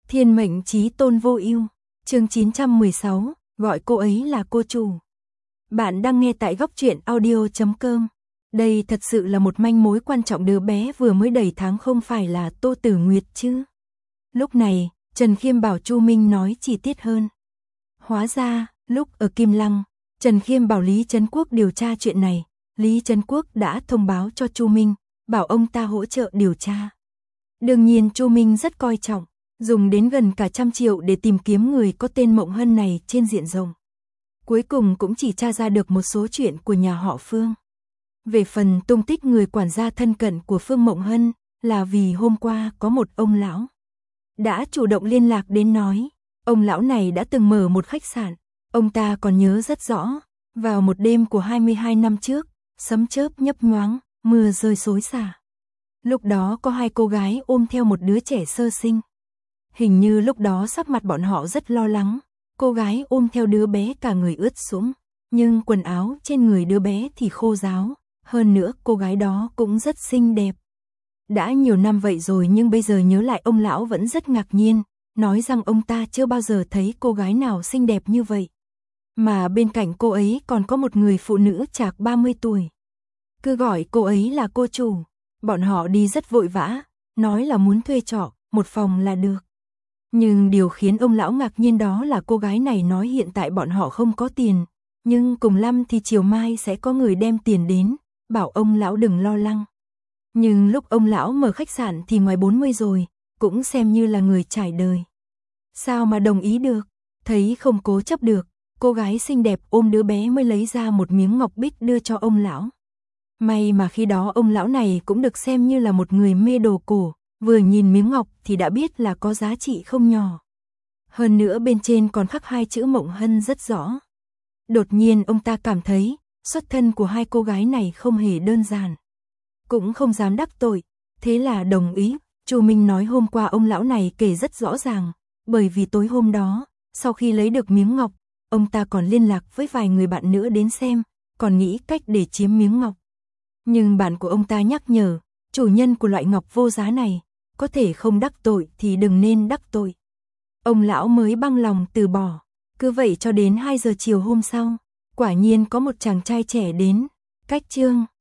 Thiên mệnh chí tôn vô ưu, chương 916, gọi cô ấy là cô chủ. Bạn đang nghe tại góc truyện audio.com. Đây thật sự là một manh mối quan trọng, đứa bé vừa mới đầy tháng không phải là Tô Tử Nguyệt chứ. Lúc này, Trần Khiêm bảo Chu Minh nói chi tiết hơn. Hóa ra, lúc ở Kim Lăng, Trần Khiêm bảo Lý Trấn Quốc điều tra chuyện này. Lý Trấn Quốc đã thông báo cho Chu Minh, bảo ông ta hỗ trợ điều tra. Đương nhiên Chu Minh rất coi trọng, dùng đến gần cả 100 triệu để tìm kiếm người có tên Mộng Hân này trên diện rộng. Cuối cùng cũng chỉ tra ra được một số chuyện của nhà họ Phương. Về phần tung tích người quản gia thân cận của Phương Mộng Hân, là vì hôm qua có một ông lão đã chủ động liên lạc đến nói, ông lão này đã từng mở một khách sạn, ông ta còn nhớ rất rõ, vào một đêm của 22 năm trước, sấm chớp nhấp nhoáng, mưa rơi xối xả. Lúc đó có 2 cô gái ôm theo một đứa trẻ sơ sinh. Hình như lúc đó sắc mặt bọn họ rất lo lắng, cô gái ôm theo đứa bé cả người ướt sũng, nhưng quần áo trên người đứa bé thì khô ráo, hơn nữa cô gái đó cũng rất xinh đẹp. Đã nhiều năm vậy rồi nhưng bây giờ nhớ lại ông lão vẫn rất ngạc nhiên, nói rằng ông ta chưa bao giờ thấy cô gái nào xinh đẹp như vậy. Mà bên cạnh cô ấy còn có một người phụ nữ chạc 30 tuổi. Cứ gọi cô ấy là cô chủ. Bọn họ đi rất vội vã, nói là muốn thuê trọ, một phòng là được. Nhưng điều khiến ông lão ngạc nhiên đó là cô gái này nói hiện tại bọn họ không có tiền, nhưng cùng lắm thì chiều mai sẽ có người đem tiền đến, bảo ông lão đừng lo lắng. Nhưng lúc ông lão mở khách sạn thì ngoài 40 rồi, cũng xem như là người trải đời. Sao mà đồng ý được, thấy không cố chấp được, cô gái xinh đẹp ôm đứa bé mới lấy ra một miếng ngọc bích đưa cho ông lão. May mà khi đó ông lão này cũng được xem như là một người mê đồ cổ, vừa nhìn miếng ngọc thì đã biết là có giá trị không nhỏ. Hơn nữa bên trên còn khắc 2 chữ Mộng Hân rất rõ. Đột nhiên ông ta cảm thấy, xuất thân của 2 cô gái này không hề đơn giản. Cũng không dám đắc tội, thế là đồng ý. Chu Minh nói hôm qua ông lão này kể rất rõ ràng, bởi vì tối hôm đó, sau khi lấy được miếng ngọc, ông ta còn liên lạc với vài người bạn nữa đến xem, còn nghĩ cách để chiếm miếng ngọc. Nhưng bạn của ông ta nhắc nhở, chủ nhân của loại ngọc vô giá này, có thể không đắc tội thì đừng nên đắc tội. Ông lão mới băng lòng từ bỏ, cứ vậy cho đến 2 giờ chiều hôm sau, quả nhiên có một chàng trai trẻ đến, cách chương.